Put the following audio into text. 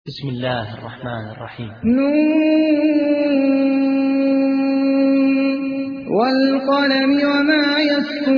بسم الله الرحمن الرحيم. نون والقلم وما يسطرون